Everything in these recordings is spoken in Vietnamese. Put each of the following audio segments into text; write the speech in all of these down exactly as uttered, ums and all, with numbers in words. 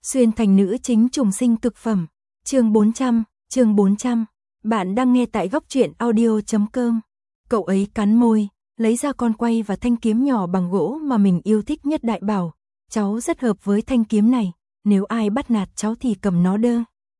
Xuyên thành nữ chính trùng sinh cực phẩm. Chương bốn trăm, chương bốn trăm. Bạn đang nghe tại góc truyện audio chấm com. Cậu ấy cắn môi, lấy ra con quay và thanh kiếm nhỏ bằng gỗ mà mình yêu thích nhất, đại bảo, cháu rất hợp với thanh kiếm này, nếu ai bắt nạt cháu thì cầm nó đơ.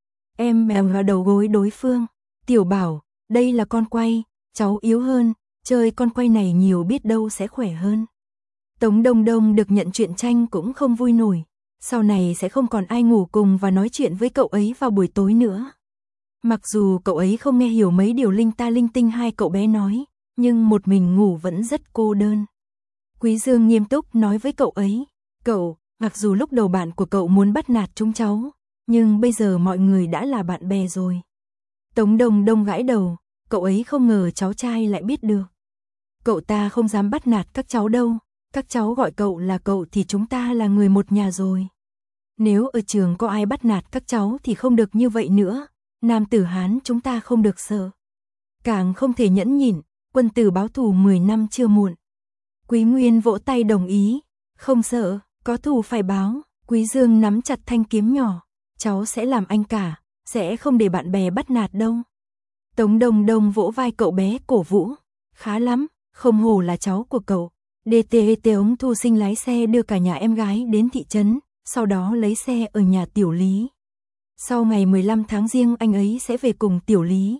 Em mèo vào đầu gối đối phương. Tiểu bảo, đây là con quay, cháu yếu hơn, chơi con quay này nhiều biết đâu sẽ khỏe hơn. Tống Đông Đông được nhận truyện tranh cũng không vui nổi, sau này sẽ không còn ai ngủ cùng và nói chuyện với cậu ấy vào buổi tối nữa. Mặc dù cậu ấy không nghe hiểu mấy điều linh ta linh tinh hai cậu bé nói, nhưng một mình ngủ vẫn rất cô đơn. Quý Dương nghiêm túc nói với cậu ấy, cậu, mặc dù lúc đầu bạn của cậu muốn bắt nạt chúng cháu, nhưng bây giờ mọi người đã là bạn bè rồi. Tống Đông Đông gãi đầu, cậu ấy không ngờ cháu trai lại biết được. Cậu ta không dám bắt nạt các cháu đâu, các cháu gọi cậu là cậu thì chúng ta là người một nhà rồi. Nếu ở trường có ai bắt nạt các cháu thì không được như vậy nữa, nam tử Hán chúng ta không được sợ. Càng không thể nhẫn nhịn, quân tử báo thù mười năm chưa muộn. Quý Nguyên vỗ tay đồng ý, không sợ, có thù phải báo. Quý Dương nắm chặt thanh kiếm nhỏ, cháu sẽ làm anh cả, sẽ không để bạn bè bắt nạt đâu. Tống Đông Đông vỗ vai cậu bé cổ vũ, khá lắm, không hổ là cháu của cậu. đê tê tê ống thu sinh lái xe đưa cả nhà em gái đến thị trấn, sau đó lấy xe ở nhà Tiểu Lý. Sau ngày mười lăm tháng Giêng anh ấy sẽ về cùng Tiểu Lý.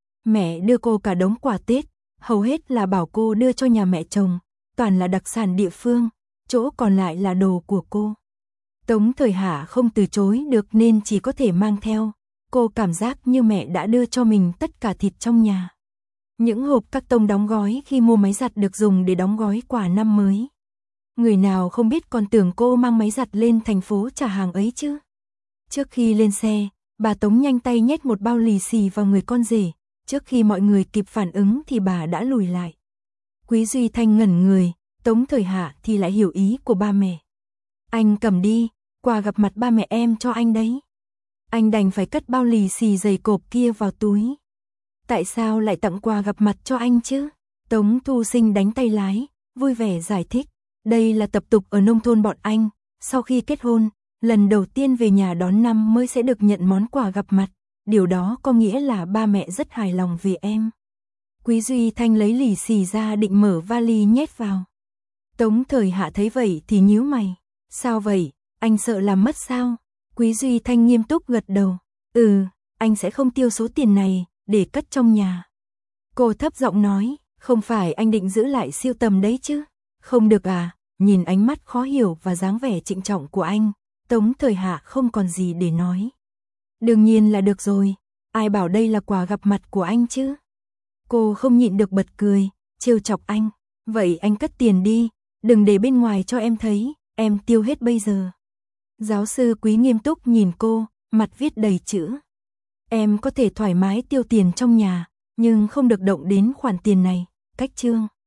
Mẹ đưa cô cả đống quà Tết, hầu hết là bảo cô đưa cho nhà mẹ chồng, toàn là đặc sản địa phương, chỗ còn lại là đồ của cô. Tống Thời Hạ không từ chối được nên chỉ có thể mang theo, cô cảm giác như mẹ đã đưa cho mình tất cả thịt trong nhà. Những hộp các tông đóng gói khi mua máy giặt được dùng để đóng gói quà năm mới. Người nào không biết còn tưởng cô mang máy giặt lên thành phố trả hàng ấy chứ. Trước khi lên xe, bà Tống nhanh tay nhét một bao lì xì vào người con rể, trước khi mọi người kịp phản ứng thì bà đã lùi lại. Quý Duy Thanh ngẩn người, Tống Thời Hạ thì lại hiểu ý của ba mẹ. Anh cầm đi, quà gặp mặt ba mẹ em cho anh đấy. Anh đành phải cất bao lì xì dày cộp kia vào túi. Tại sao lại tặng quà gặp mặt cho anh chứ? Tống Thu Sinh đánh tay lái, vui vẻ giải thích. Đây là tập tục ở nông thôn bọn anh, sau khi kết hôn, lần đầu tiên về nhà đón năm mới sẽ được nhận món quà gặp mặt. Điều đó có nghĩa là ba mẹ rất hài lòng về em. Quý Duy Thanh lấy lì xì ra định mở vali nhét vào. Tống Thời Hạ thấy vậy thì nhíu mày. Sao vậy, anh sợ làm mất sao? Quý Duy Thanh nghiêm túc gật đầu. Ừ, anh sẽ không tiêu số tiền này để cất trong nhà. Cô thấp giọng nói, không phải anh định giữ lại siêu tầm đấy chứ? Không được à? Nhìn ánh mắt khó hiểu và dáng vẻ trịnh trọng của anh, Tống Thời Hạ không còn gì để nói. Đương nhiên là được rồi, ai bảo đây là quà gặp mặt của anh chứ? Cô không nhịn được bật cười, trêu chọc anh. Vậy anh cất tiền đi, đừng để bên ngoài cho em thấy, em tiêu hết bây giờ. Giáo sư Quý nghiêm túc nhìn cô, mặt viết đầy chữ. Em có thể thoải mái tiêu tiền trong nhà, nhưng không được động đến khoản tiền này, cách chương.